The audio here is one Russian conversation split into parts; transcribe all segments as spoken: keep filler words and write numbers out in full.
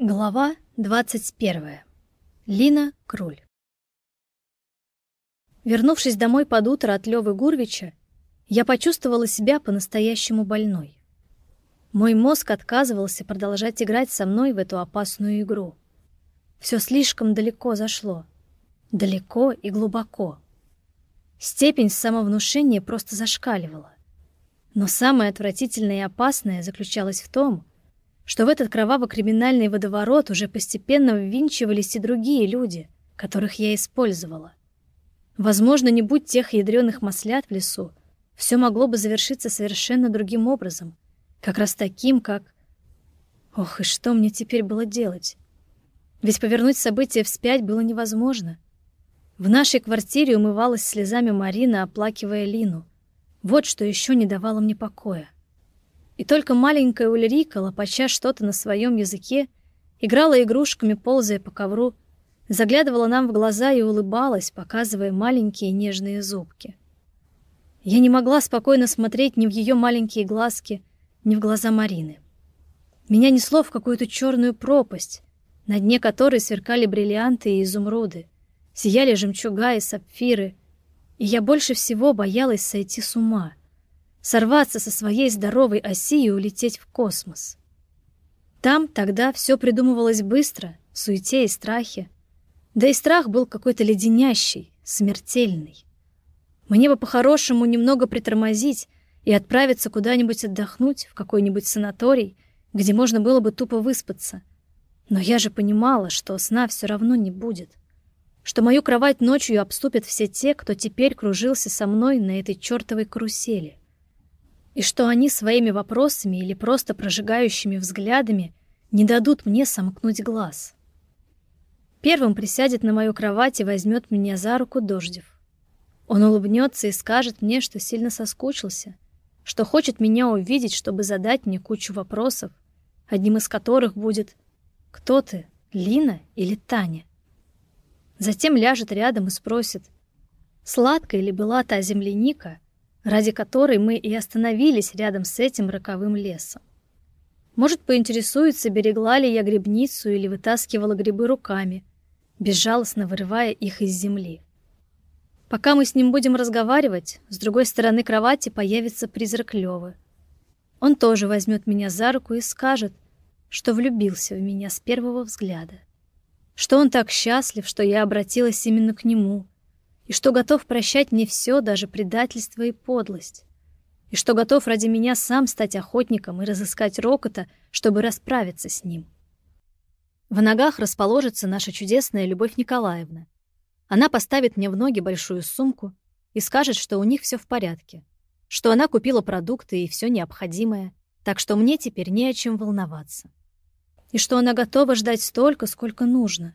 Глава двадцать первая. Лина Круль. Вернувшись домой под утро от Лёвы Гурвича, я почувствовала себя по-настоящему больной. Мой мозг отказывался продолжать играть со мной в эту опасную игру. Все слишком далеко зашло. Далеко и глубоко. Степень самовнушения просто зашкаливала. Но самое отвратительное и опасное заключалось в том, что в этот кроваво-криминальный водоворот уже постепенно ввинчивались и другие люди, которых я использовала. Возможно, не будь тех ядрёных маслят в лесу, все могло бы завершиться совершенно другим образом, как раз таким, как... Ох, и что мне теперь было делать? Ведь повернуть события вспять было невозможно. В нашей квартире умывалась слезами Марина, оплакивая Лину. Вот что еще не давало мне покоя. И только маленькая Ульрика, лопача что-то на своем языке, играла игрушками, ползая по ковру, заглядывала нам в глаза и улыбалась, показывая маленькие нежные зубки. Я не могла спокойно смотреть ни в ее маленькие глазки, ни в глаза Марины. Меня несло в какую-то черную пропасть, на дне которой сверкали бриллианты и изумруды, сияли жемчуга и сапфиры, и я больше всего боялась сойти с ума, сорваться со своей здоровой оси и улететь в космос. Там тогда все придумывалось быстро, в суете и страхе. Да и страх был какой-то леденящий, смертельный. Мне бы по-хорошему немного притормозить и отправиться куда-нибудь отдохнуть, в какой-нибудь санаторий, где можно было бы тупо выспаться. Но я же понимала, что сна все равно не будет, что мою кровать ночью обступят все те, кто теперь кружился со мной на этой чертовой карусели. И что они своими вопросами или просто прожигающими взглядами не дадут мне сомкнуть глаз. Первым присядет на мою кровать и возьмет меня за руку Дождев. Он улыбнется и скажет мне, что сильно соскучился, что хочет меня увидеть, чтобы задать мне кучу вопросов, одним из которых будет: «Кто ты, Лина или Таня?» Затем ляжет рядом и спросит: «Сладкая ли была та земляника, ради которой мы и остановились рядом с этим роковым лесом?» Может, поинтересуется, берегла ли я грибницу или вытаскивала грибы руками, безжалостно вырывая их из земли. Пока мы с ним будем разговаривать, с другой стороны кровати появится призрак Лёвы. Он тоже возьмет меня за руку и скажет, что влюбился в меня с первого взгляда, что он так счастлив, что я обратилась именно к нему, и что готов прощать мне все, даже предательство и подлость, и что готов ради меня сам стать охотником и разыскать Рокота, чтобы расправиться с ним. В ногах расположится наша чудесная Любовь Николаевна. Она поставит мне в ноги большую сумку и скажет, что у них все в порядке, что она купила продукты и все необходимое, так что мне теперь не о чем волноваться, и что она готова ждать столько, сколько нужно.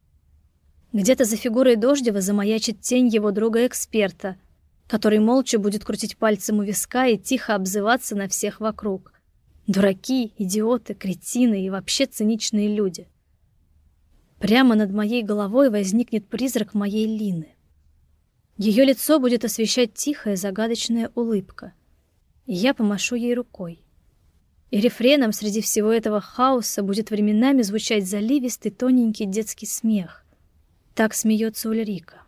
Где-то за фигурой Дождева замаячит тень его друга-эксперта, который молча будет крутить пальцем у виска и тихо обзываться на всех вокруг. Дураки, идиоты, кретины и вообще циничные люди. Прямо над моей головой возникнет призрак моей Лины. Ее лицо будет освещать тихая загадочная улыбка, и я помашу ей рукой. И рефреном среди всего этого хаоса будет временами звучать заливистый тоненький детский смех. Так смеется Ульрика.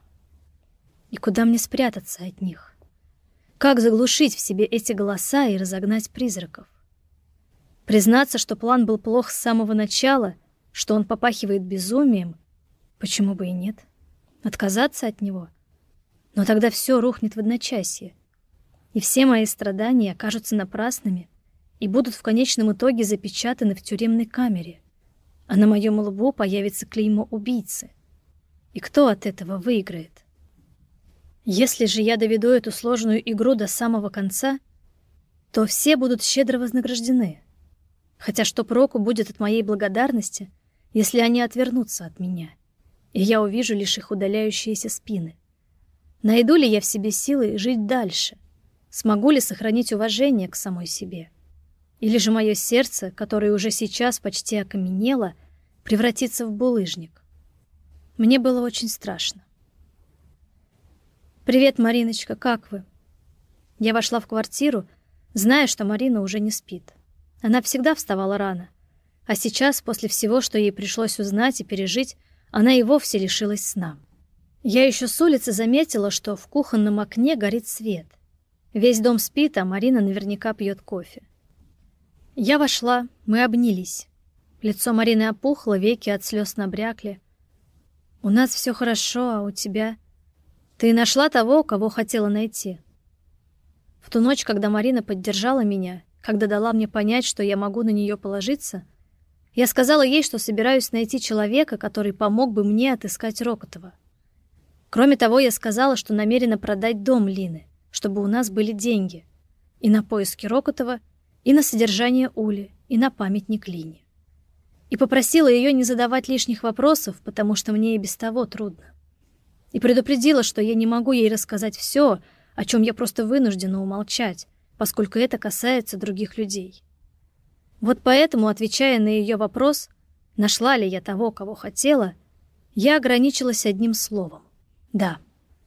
И куда мне спрятаться от них? Как заглушить в себе эти голоса и разогнать призраков? Признаться, что план был плох с самого начала, что он попахивает безумием, почему бы и нет? Отказаться от него? Но тогда все рухнет в одночасье, и все мои страдания окажутся напрасными и будут в конечном итоге запечатаны в тюремной камере, а на моем лбу появится клеймо убийцы. И кто от этого выиграет? Если же я доведу эту сложную игру до самого конца, то все будут щедро вознаграждены. Хотя что проку будет от моей благодарности, если они отвернутся от меня, и я увижу лишь их удаляющиеся спины? Найду ли я в себе силы жить дальше? Смогу ли сохранить уважение к самой себе? Или же мое сердце, которое уже сейчас почти окаменело, превратится в булыжник? Мне было очень страшно. «Привет, Мариночка, как вы?» Я вошла в квартиру, зная, что Марина уже не спит. Она всегда вставала рано. А сейчас, после всего, что ей пришлось узнать и пережить, она и вовсе лишилась сна. Я еще с улицы заметила, что в кухонном окне горит свет. Весь дом спит, а Марина наверняка пьет кофе. Я вошла, мы обнялись. Лицо Марины опухло, веки от слез набрякли. «У нас все хорошо, а у тебя? Ты нашла того, кого хотела найти?» В ту ночь, когда Марина поддержала меня, когда дала мне понять, что я могу на нее положиться, я сказала ей, что собираюсь найти человека, который помог бы мне отыскать Рокотова. Кроме того, я сказала, что намерена продать дом Лины, чтобы у нас были деньги и на поиски Рокотова, и на содержание Ули, и на памятник Лине. И попросила ее не задавать лишних вопросов, потому что мне и без того трудно. И предупредила, что я не могу ей рассказать все, о чем я просто вынуждена умолчать, поскольку это касается других людей. Вот поэтому, отвечая на ее вопрос, нашла ли я того, кого хотела, я ограничилась одним словом — «да».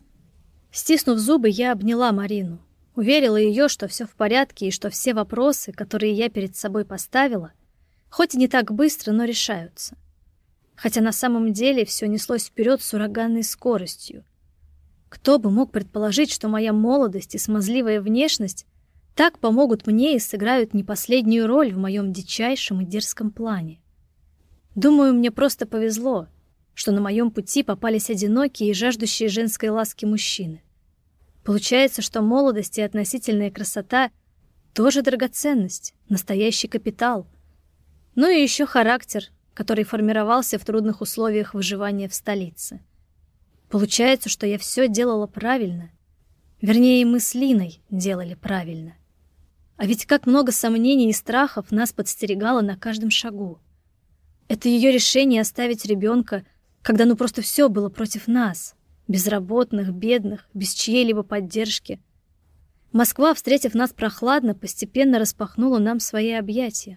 Стиснув зубы, я обняла Марину, уверила ее, что все в порядке и что все вопросы, которые я перед собой поставила, хоть и не так быстро, но решаются. Хотя на самом деле все неслось вперед с ураганной скоростью. Кто бы мог предположить, что моя молодость и смазливая внешность так помогут мне и сыграют не последнюю роль в моем дичайшем и дерзком плане. Думаю, мне просто повезло, что на моем пути попались одинокие и жаждущие женской ласки мужчины. Получается, что молодость и относительная красота — тоже драгоценность, настоящий капитал. Ну и еще характер, который формировался в трудных условиях выживания в столице. Получается, что я все делала правильно. Вернее, мы с Линой делали правильно. А ведь как много сомнений и страхов нас подстерегало на каждом шагу. Это ее решение оставить ребенка, когда ну просто все было против нас, безработных, бедных, без чьей-либо поддержки. Москва, встретив нас прохладно, постепенно распахнула нам свои объятия.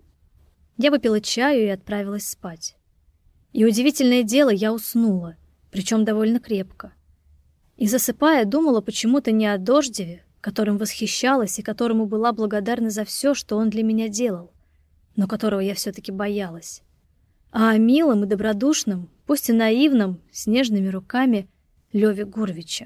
Я выпила чаю и отправилась спать. И удивительное дело, я уснула, причем довольно крепко. И засыпая, думала почему-то не о Дождеве, которым восхищалась и которому была благодарна за все, что он для меня делал, но которого я все-таки боялась, а о милом и добродушном, пусть и наивном, с нежными руками Леве Гурвиче.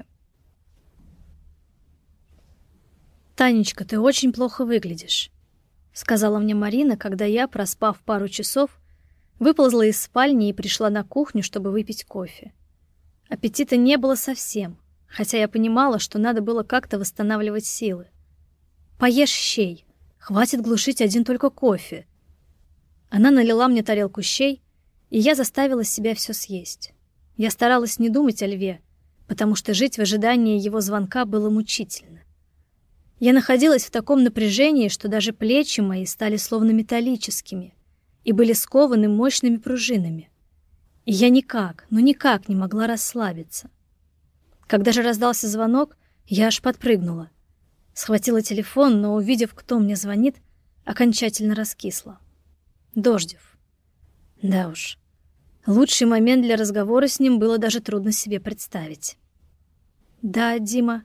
«Танечка, ты очень плохо выглядишь», — сказала мне Марина, когда я, проспав пару часов, выползла из спальни и пришла на кухню, чтобы выпить кофе. Аппетита не было совсем, хотя я понимала, что надо было как-то восстанавливать силы. «Поешь щей, хватит глушить один только кофе». Она налила мне тарелку щей, и я заставила себя все съесть. Я старалась не думать о Льве, потому что жить в ожидании его звонка было мучительно. Я находилась в таком напряжении, что даже плечи мои стали словно металлическими и были скованы мощными пружинами. И я никак, ну никак не могла расслабиться. Когда же раздался звонок, я аж подпрыгнула. Схватила телефон, но, увидев, кто мне звонит, окончательно раскисла. Дождев. Да уж, лучший момент для разговора с ним было даже трудно себе представить. «Да, Дима».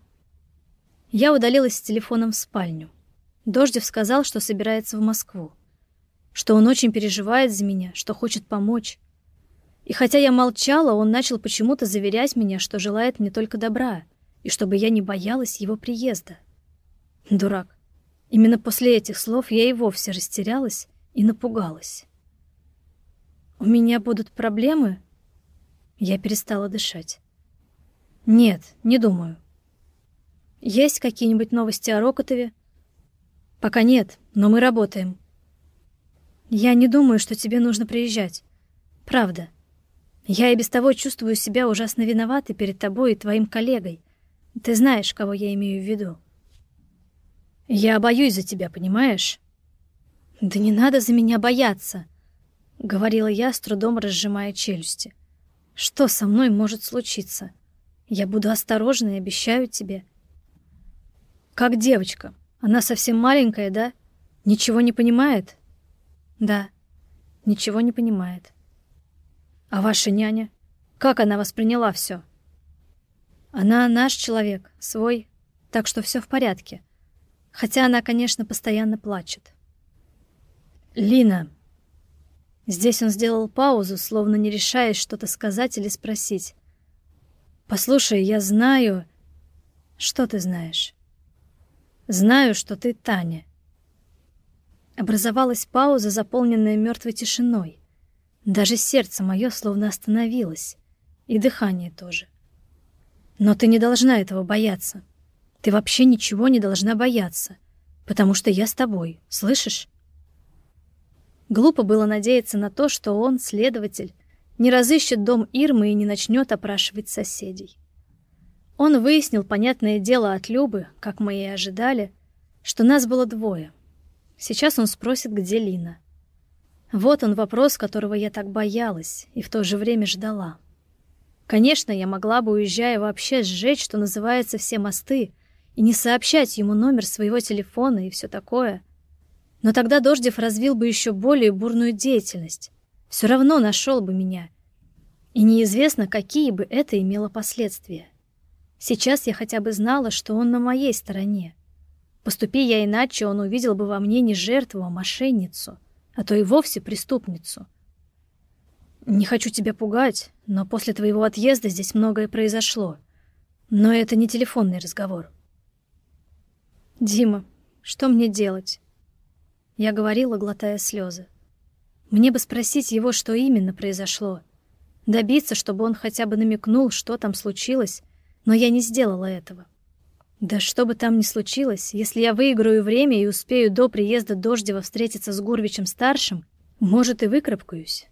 Я удалилась с телефоном в спальню. Дождев сказал, что собирается в Москву, что он очень переживает за меня, что хочет помочь. И хотя я молчала, он начал почему-то заверять меня, что желает мне только добра, и чтобы я не боялась его приезда. Дурак. Именно после этих слов я и вовсе растерялась и напугалась. «У меня будут проблемы?» Я перестала дышать. «Нет, не думаю». «Есть какие-нибудь новости о Рокотове?» «Пока нет, но мы работаем». «Я не думаю, что тебе нужно приезжать. Правда. Я и без того чувствую себя ужасно виноватой перед тобой и твоим коллегой. Ты знаешь, кого я имею в виду». «Я боюсь за тебя, понимаешь?» «Да не надо за меня бояться», — говорила я, с трудом разжимая челюсти. «Что со мной может случиться? Я буду осторожна и обещаю тебе». «Как девочка. Она совсем маленькая, да? Ничего не понимает?» «Да, ничего не понимает». «А ваша няня? Как она восприняла все?» «Она наш человек, свой, так что все в порядке. Хотя она, конечно, постоянно плачет». «Лина, Здесь он сделал паузу, словно не решаясь что-то сказать или спросить. «Послушай, я знаю...» «Что ты знаешь?» «Знаю, что ты Таня». Образовалась пауза, заполненная мертвой тишиной. Даже сердце мое словно остановилось. И дыхание тоже. «Но ты не должна этого бояться. Ты вообще ничего не должна бояться, потому что я с тобой, слышишь?» Глупо было надеяться на то, что он, следователь, не разыщет дом Ирмы и не начнет опрашивать соседей. Он выяснил, понятное дело, от Любы, как мы и ожидали, что нас было двое. Сейчас он спросит, где Лина. Вот он вопрос, которого я так боялась и в то же время ждала. Конечно, я могла бы, уезжая, вообще сжечь, что называется, все мосты и не сообщать ему номер своего телефона и все такое. Но тогда Дождев развил бы еще более бурную деятельность. Все равно нашел бы меня. И неизвестно, какие бы это имело последствия. Сейчас я хотя бы знала, что он на моей стороне. Поступи я иначе, он увидел бы во мне не жертву, а мошенницу, а то и вовсе преступницу. Не хочу тебя пугать, но после твоего отъезда здесь многое произошло. Но это не телефонный разговор. Дима, что мне делать? Я говорила, глотая слезы. Мне бы спросить его, что именно произошло. Добиться, чтобы он хотя бы намекнул, что там случилось, но я не сделала этого. Да что бы там ни случилось, если я выиграю время и успею до приезда Дождева встретиться с Гурвичем-старшим, может, и выкарабкаюсь.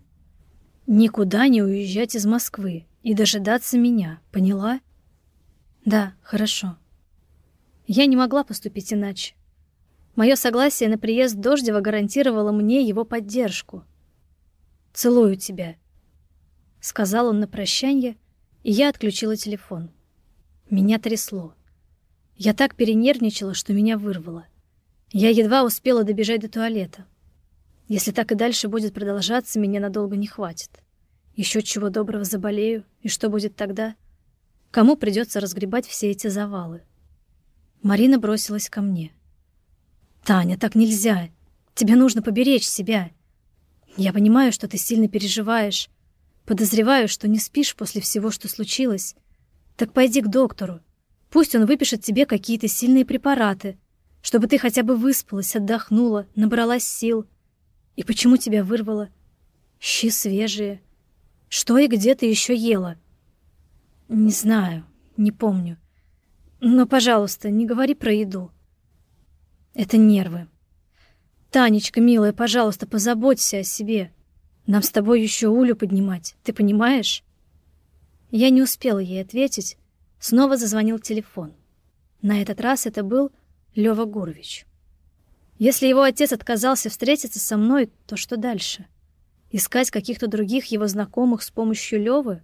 Никуда не уезжать из Москвы и дожидаться меня, поняла? Да, хорошо. Я не могла поступить иначе. Мое согласие на приезд Дождева гарантировало мне его поддержку. «Целую тебя», — сказал он на прощанье, и я отключила телефон. Меня трясло. Я так перенервничала, что меня вырвало. Я едва успела добежать до туалета. Если так и дальше будет продолжаться, меня надолго не хватит. Еще чего доброго заболею, и что будет тогда? Кому придется разгребать все эти завалы? Марина бросилась ко мне. «Таня, так нельзя. Тебе нужно поберечь себя. Я понимаю, что ты сильно переживаешь. Подозреваю, что не спишь после всего, что случилось. Так пойди к доктору. Пусть он выпишет тебе какие-то сильные препараты, чтобы ты хотя бы выспалась, отдохнула, набралась сил. И почему тебя вырвало? Щи свежие. Что и где ты еще ела?» «Не знаю, не помню. Но, пожалуйста, не говори про еду. Это нервы. Танечка, милая, пожалуйста, позаботься о себе. Нам с тобой еще Улю поднимать, ты понимаешь?» Я не успела ей ответить. Снова зазвонил телефон. На этот раз это был Лёва Гурвич. Если его отец отказался встретиться со мной, то что дальше? Искать каких-то других его знакомых с помощью Лёвы?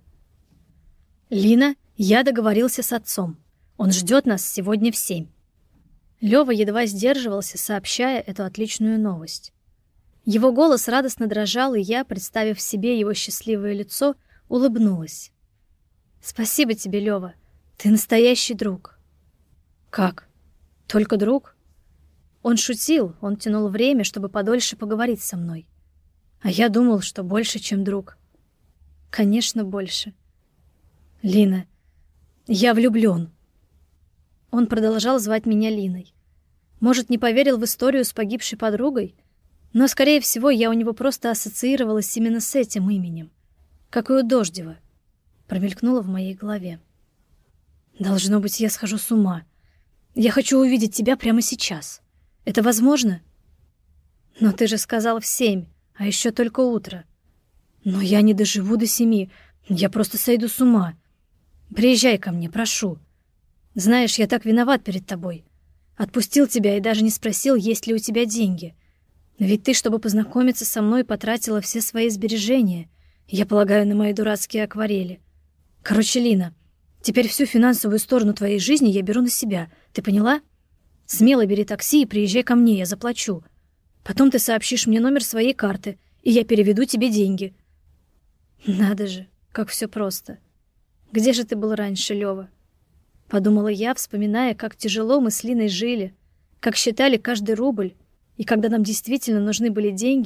«Лина, я договорился с отцом. Он ждет нас сегодня в семь». Лёва едва сдерживался, сообщая эту отличную новость. Его голос радостно дрожал, и я, представив себе его счастливое лицо, улыбнулась. «Спасибо тебе, Лёва. Ты настоящий друг». «Как? Только друг?» Он шутил, он тянул время, чтобы подольше поговорить со мной. А я думал, что больше, чем друг. Конечно, больше. «Лина, я влюблён». Он продолжал звать меня Линой. Может, не поверил в историю с погибшей подругой, но, скорее всего, я у него просто ассоциировалась именно с этим именем, как и у Дождева, промелькнуло в моей голове. «Должно быть, я схожу с ума. Я хочу увидеть тебя прямо сейчас. Это возможно?» «Но ты же сказал в семь, а еще только утро». «Но я не доживу до семи, я просто сойду с ума. Приезжай ко мне, прошу. Знаешь, я так виноват перед тобой. Отпустил тебя и даже не спросил, есть ли у тебя деньги. Ведь ты, чтобы познакомиться со мной, потратила все свои сбережения, я полагаю, на мои дурацкие акварели. Короче, Лина, теперь всю финансовую сторону твоей жизни я беру на себя. Ты поняла? Смело бери такси и приезжай ко мне, я заплачу. Потом ты сообщишь мне номер своей карты, и я переведу тебе деньги». Надо же, как все просто. Где же ты был раньше, Лёва? Подумала я, вспоминая, как тяжело мы с Линой жили, как считали каждый рубль, и когда нам действительно нужны были деньги,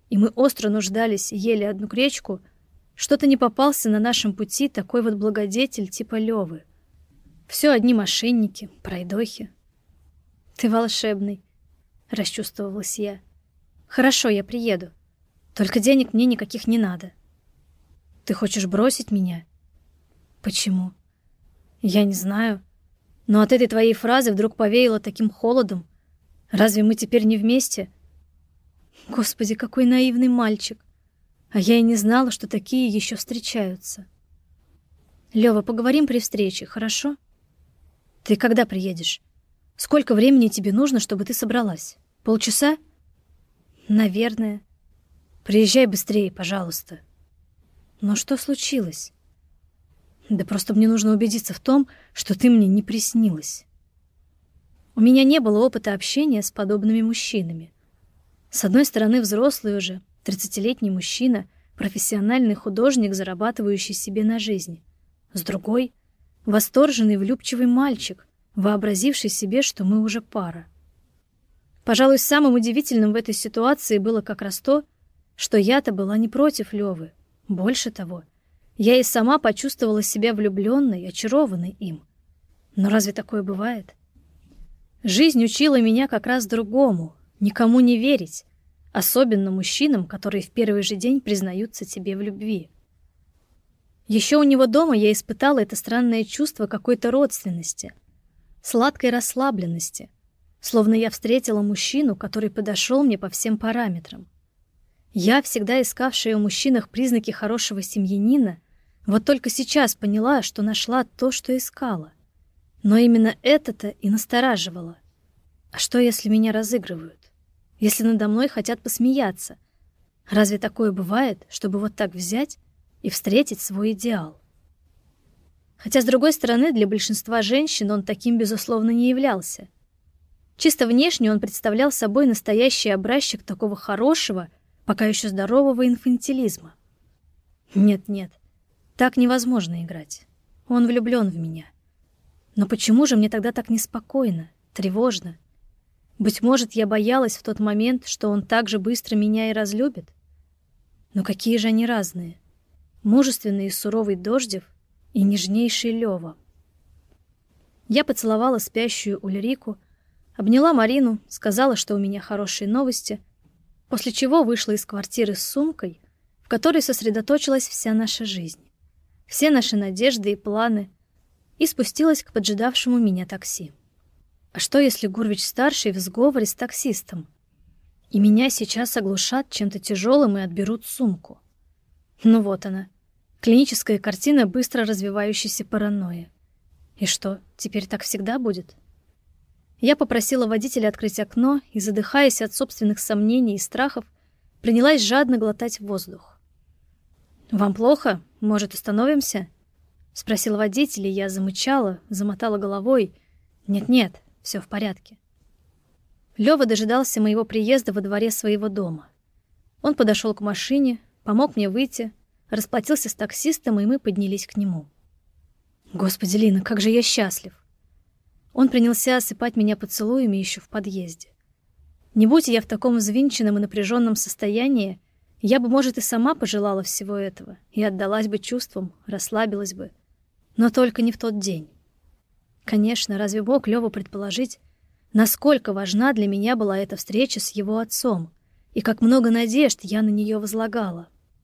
и мы остро нуждались и ели одну гречку, что-то не попался на нашем пути такой вот благодетель типа Лёвы. Все одни мошенники, пройдохи. «Ты волшебный», — расчувствовалась я. «Хорошо, я приеду. Только денег мне никаких не надо». «Ты хочешь бросить меня?» «Почему?» «Я не знаю. Но от этой твоей фразы вдруг повеяло таким холодом. Разве мы теперь не вместе?» Господи, какой наивный мальчик. А я и не знала, что такие еще встречаются. Лёва, поговорим при встрече, хорошо? Ты когда приедешь? Сколько времени тебе нужно, чтобы ты собралась? Полчаса? Наверное. Приезжай быстрее, пожалуйста. Но что случилось? Да просто мне нужно убедиться в том, что ты мне не приснилась. У меня не было опыта общения с подобными мужчинами. С одной стороны, взрослый уже, тридцатилетний мужчина, профессиональный художник, зарабатывающий себе на жизнь. С другой — восторженный, влюбчивый мальчик, вообразивший себе, что мы уже пара. Пожалуй, самым удивительным в этой ситуации было как раз то, что я-то была не против Лёвы. Больше того, я и сама почувствовала себя влюбленной, очарованной им. Но разве такое бывает? Жизнь учила меня как раз другому — никому не верить, особенно мужчинам, которые в первый же день признаются тебе в любви. Еще у него дома я испытала это странное чувство какой-то родственности, сладкой расслабленности, словно я встретила мужчину, который подошел мне по всем параметрам. Я, всегда искавшая в мужчинах признаки хорошего семьянина, вот только сейчас поняла, что нашла то, что искала. Но именно это-то и настораживало. А что, если меня разыгрывают? Если надо мной хотят посмеяться? Разве такое бывает, чтобы вот так взять и встретить свой идеал? Хотя, с другой стороны, для большинства женщин он таким, безусловно, не являлся. Чисто внешне он представлял собой настоящий образчик такого хорошего, пока еще здорового инфантилизма. Нет-нет, так невозможно играть. Он влюблен в меня. Но почему же мне тогда так неспокойно, тревожно? Быть может, я боялась в тот момент, что он так же быстро меня и разлюбит? Но какие же они разные. Мужественный и суровый Дождев и нежнейший Лёва. Я поцеловала спящую Ульрику, обняла Марину, сказала, что у меня хорошие новости, после чего вышла из квартиры с сумкой, в которой сосредоточилась вся наша жизнь, все наши надежды и планы, и спустилась к поджидавшему меня такси. А что, если Гурвич-старший в сговоре с таксистом? И меня сейчас оглушат чем-то тяжелым и отберут сумку. Ну вот она, клиническая картина быстро развивающейся паранойи. И что, теперь так всегда будет? Я попросила водителя открыть окно и, задыхаясь от собственных сомнений и страхов, принялась жадно глотать воздух. «Вам плохо? Может, остановимся?» — спросил водитель, и я замычала, замотала головой. «Нет-нет, все в порядке». Лёва дожидался моего приезда во дворе своего дома. Он подошел к машине, помог мне выйти, расплатился с таксистом, и мы поднялись к нему. Господи, Лина, как же я счастлив! Он принялся осыпать меня поцелуями еще в подъезде. Не будь я в таком взвинченном и напряженном состоянии, я бы, может, и сама пожелала всего этого и отдалась бы чувствам, расслабилась бы. Но только не в тот день. Конечно, разве мог Лёва предположить, насколько важна для меня была эта встреча с его отцом, и как много надежд я на нее возлагала.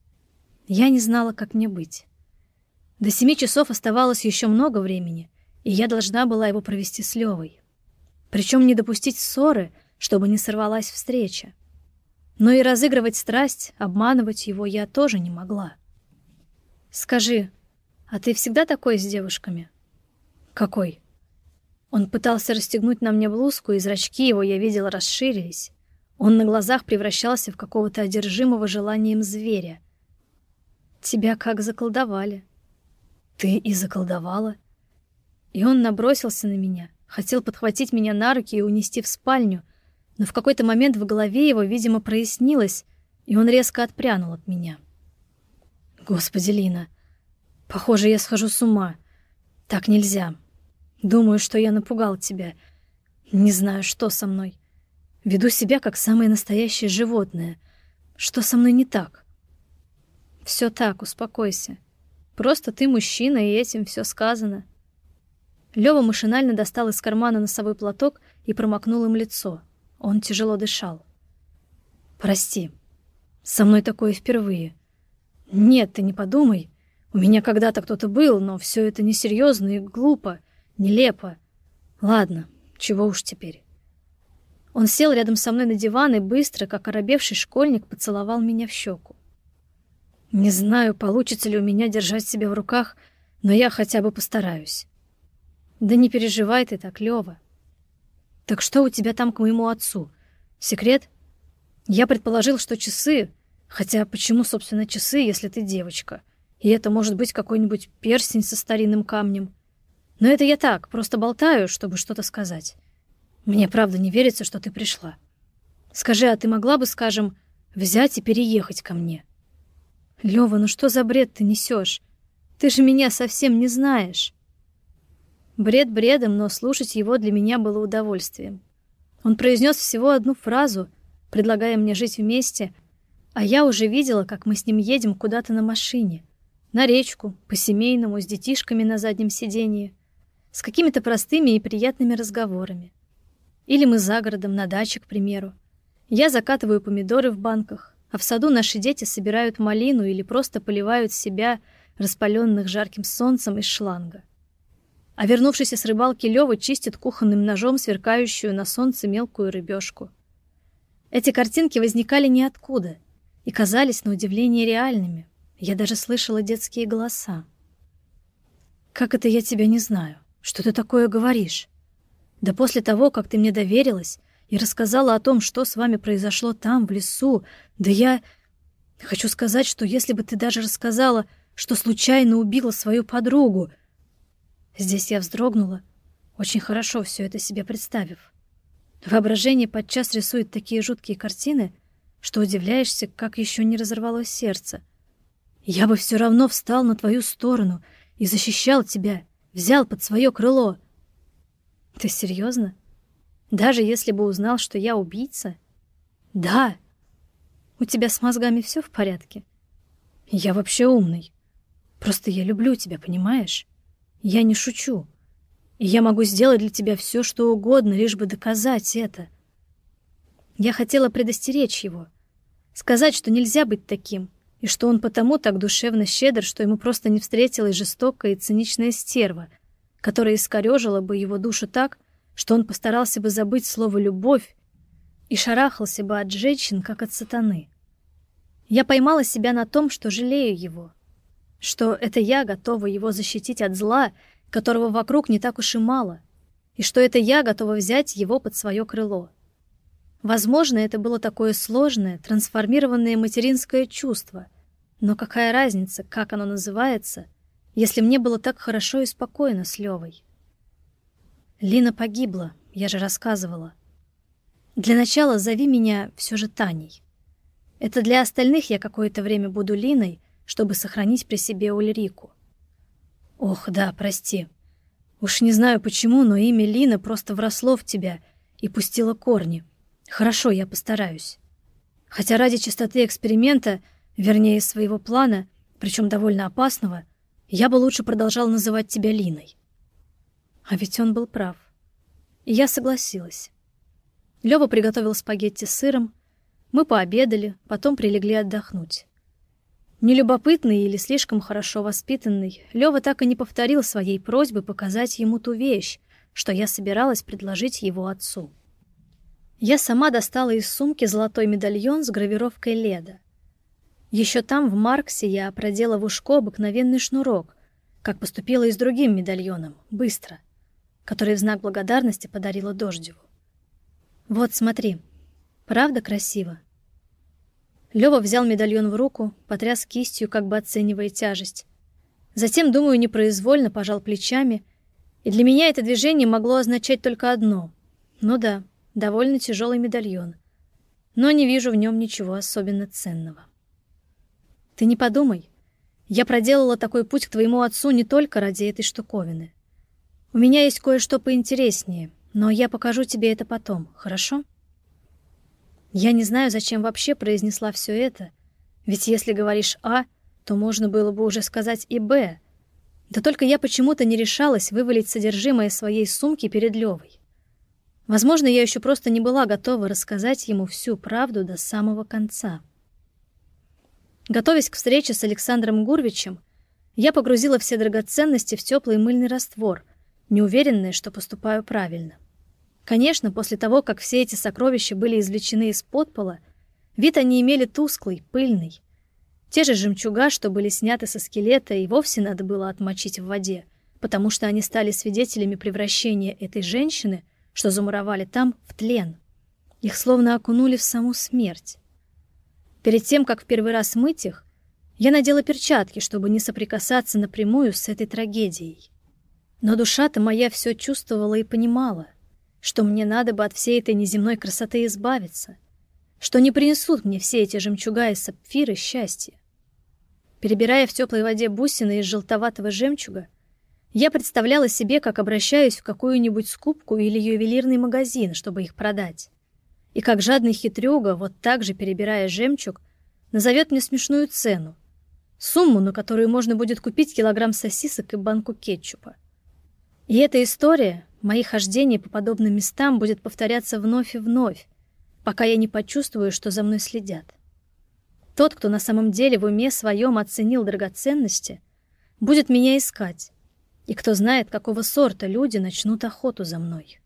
Я не знала, как мне быть. До семи часов оставалось еще много времени, и я должна была его провести с Лёвой. Причем не допустить ссоры, чтобы не сорвалась встреча. Но и разыгрывать страсть, обманывать его я тоже не могла. «Скажи, а ты всегда такой с девушками?» «Какой?» Он пытался расстегнуть на мне блузку, и зрачки его, я видела, расширились. Он на глазах превращался в какого-то одержимого желанием зверя. «Тебя как заколдовали». «Ты и заколдовала?» И он набросился на меня, хотел подхватить меня на руки и унести в спальню, но в какой-то момент в голове его, видимо, прояснилось, и он резко отпрянул от меня. «Господи, Лина, похоже, я схожу с ума. Так нельзя. Думаю, что я напугал тебя. Не знаю, что со мной. Веду себя, как самое настоящее животное. Что со мной не так? Все так, успокойся. Просто ты мужчина, и этим все сказано. Лёва машинально достал из кармана носовой платок и промокнул им лицо. Он тяжело дышал. Прости, со мной такое впервые. Нет, ты не подумай. У меня когда-то кто-то был, но все это несерьезно и глупо, нелепо. Ладно, чего уж теперь. Он сел рядом со мной на диван и быстро, как оробевший школьник, поцеловал меня в щеку. Не знаю, получится ли у меня держать себя в руках, но я хотя бы постараюсь. Да не переживай ты так, Лёва. Так что у тебя там к моему отцу? Секрет? Я предположил, что часы, хотя почему, собственно, часы, если ты девочка? И это может быть какой-нибудь перстень со старинным камнем. Но это я так, просто болтаю, чтобы что-то сказать. Мне правда не верится, что ты пришла. Скажи, а ты могла бы, скажем, взять и переехать ко мне? Лёва, ну что за бред ты несешь? Ты же меня совсем не знаешь. Бред бредом, но слушать его для меня было удовольствием. Он произнес всего одну фразу, предлагая мне жить вместе, а я уже видела, как мы с ним едем куда-то на машине, на речку, по-семейному, с детишками на заднем сиденье, с какими-то простыми и приятными разговорами. Или мы за городом, на даче, к примеру. Я закатываю помидоры в банках, а в саду наши дети собирают малину или просто поливают себя, распаленных жарким солнцем, из шланга. А вернувшийся с рыбалки Лёва чистит кухонным ножом сверкающую на солнце мелкую рыбешку. Эти картинки возникали ниоткуда и казались на удивление реальными. Я даже слышала детские голоса. «Как это я тебя не знаю? Что ты такое говоришь? Да после того, как ты мне доверилась и рассказала о том, что с вами произошло там, в лесу, да я... Хочу сказать, что если бы ты даже рассказала, что случайно убила свою подругу...» Здесь я вздрогнула, очень хорошо все это себе представив. Воображение подчас рисует такие жуткие картины, что удивляешься, как еще не разорвалось сердце. Я бы все равно встал на твою сторону и защищал тебя, взял под свое крыло. Ты серьезно? Даже если бы узнал, что я убийца? Да. У тебя с мозгами все в порядке? Я вообще умный. Просто я люблю тебя, понимаешь? Я не шучу. И я могу сделать для тебя все, что угодно, лишь бы доказать это. Я хотела предостеречь его. Сказать, что нельзя быть таким, и что он потому так душевно щедр, что ему просто не встретилась жестокая и циничная стерва, которая искорёжила бы его душу так, что он постарался бы забыть слово «любовь» и шарахался бы от женщин, как от сатаны. Я поймала себя на том, что жалею его, что это я готова его защитить от зла, которого вокруг не так уж и мало, и что это я готова взять его под свое крыло. Возможно, это было такое сложное, трансформированное материнское чувство, но какая разница, как оно называется, если мне было так хорошо и спокойно с Левой? Лина погибла, я же рассказывала. Для начала зови меня все же Таней. Это для остальных я какое-то время буду Линой, чтобы сохранить при себе Ульрику. Ох, да, прости. Уж не знаю почему, но имя Лина просто вросло в тебя и пустило корни. Хорошо, я постараюсь. Хотя ради чистоты эксперимента, вернее, своего плана, причем довольно опасного, я бы лучше продолжал называть тебя Линой. А ведь он был прав. И я согласилась. Лёва приготовил спагетти с сыром, мы пообедали, потом прилегли отдохнуть. Нелюбопытный или слишком хорошо воспитанный, Лёва так и не повторил своей просьбы показать ему ту вещь, что я собиралась предложить его отцу. Я сама достала из сумки золотой медальон с гравировкой Леда. Еще там, в Марксе, я продела в ушко обыкновенный шнурок, как поступила и с другим медальоном, быстро, который в знак благодарности подарила Дождеву. Вот, смотри, правда красиво? Лёва взял медальон в руку, потряс кистью, как бы оценивая тяжесть. Затем, думаю, непроизвольно пожал плечами, и для меня это движение могло означать только одно. Ну да, довольно тяжелый медальон, но не вижу в нем ничего особенно ценного. Ты не подумай, я проделала такой путь к твоему отцу не только ради этой штуковины. У меня есть кое-что поинтереснее, но я покажу тебе это потом, хорошо? Я не знаю, зачем вообще произнесла все это, ведь если говоришь «А», то можно было бы уже сказать и «Б». Да только я почему-то не решалась вывалить содержимое своей сумки перед Левой. Возможно, я еще просто не была готова рассказать ему всю правду до самого конца. Готовясь к встрече с Александром Гурвичем, я погрузила все драгоценности в теплый мыльный раствор, неуверенная, что поступаю правильно. Конечно, после того, как все эти сокровища были извлечены из-под пола, вид они имели тусклый, пыльный. Те же жемчуга, что были сняты со скелета, и вовсе надо было отмочить в воде, потому что они стали свидетелями превращения этой женщины, что замуровали там, в тлен. Их словно окунули в саму смерть. Перед тем, как в первый раз мыть их, я надела перчатки, чтобы не соприкасаться напрямую с этой трагедией. Но душа-то моя все чувствовала и понимала, что мне надо бы от всей этой неземной красоты избавиться, что не принесут мне все эти жемчуга и сапфиры счастья. Перебирая в теплой воде бусины из желтоватого жемчуга, я представляла себе, как обращаюсь в какую-нибудь скупку или ювелирный магазин, чтобы их продать. И как жадный хитрюга, вот так же перебирая жемчуг, назовет мне смешную цену, сумму, на которую можно будет купить килограмм сосисок и банку кетчупа. И эта история, мои хождения по подобным местам, будет повторяться вновь и вновь, пока я не почувствую, что за мной следят. Тот, кто на самом деле в уме своем оценил драгоценности, будет меня искать, и кто знает, какого сорта люди начнут охоту за мной.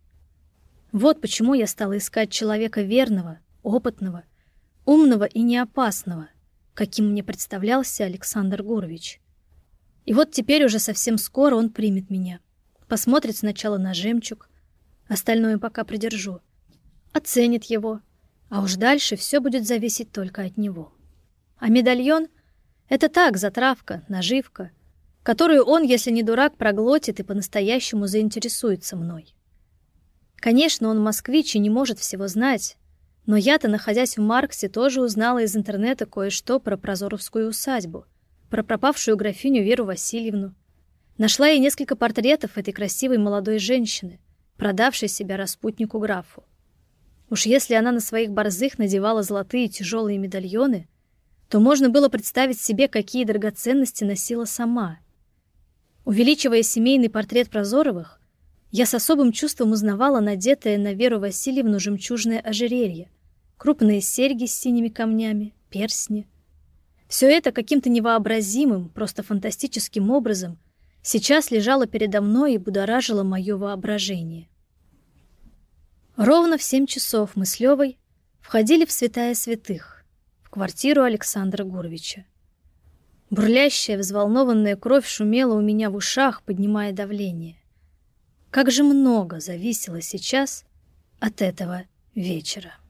Вот почему я стала искать человека верного, опытного, умного и неопасного, каким мне представлялся Александр Гурвич. И вот теперь уже совсем скоро он примет меня, посмотрит сначала на жемчуг, остальное пока придержу, оценит его, а уж дальше все будет зависеть только от него. А медальон — это так, затравка, наживка, которую он, если не дурак, проглотит и по-настоящему заинтересуется мной. Конечно, он москвич и не может всего знать, но я-то, находясь в Марксе, тоже узнала из интернета кое-что про Прозоровскую усадьбу, про пропавшую графиню Веру Васильевну. Нашла и несколько портретов этой красивой молодой женщины, продавшей себя распутнику графу. Уж если она на своих борзых надевала золотые тяжелые медальоны, то можно было представить себе, какие драгоценности носила сама. Увеличивая семейный портрет Прозоровых, я с особым чувством узнавала надетое на Веру Васильевну жемчужное ожерелье, крупные серьги с синими камнями, перстни. Все это каким-то невообразимым, просто фантастическим образом сейчас лежало передо мной и будоражило мое воображение. Ровно в семь часов мы с Левой входили в святая святых, в квартиру Александра Гурвича. Бурлящая, взволнованная кровь шумела у меня в ушах, поднимая давление. Как же много зависело сейчас от этого вечера.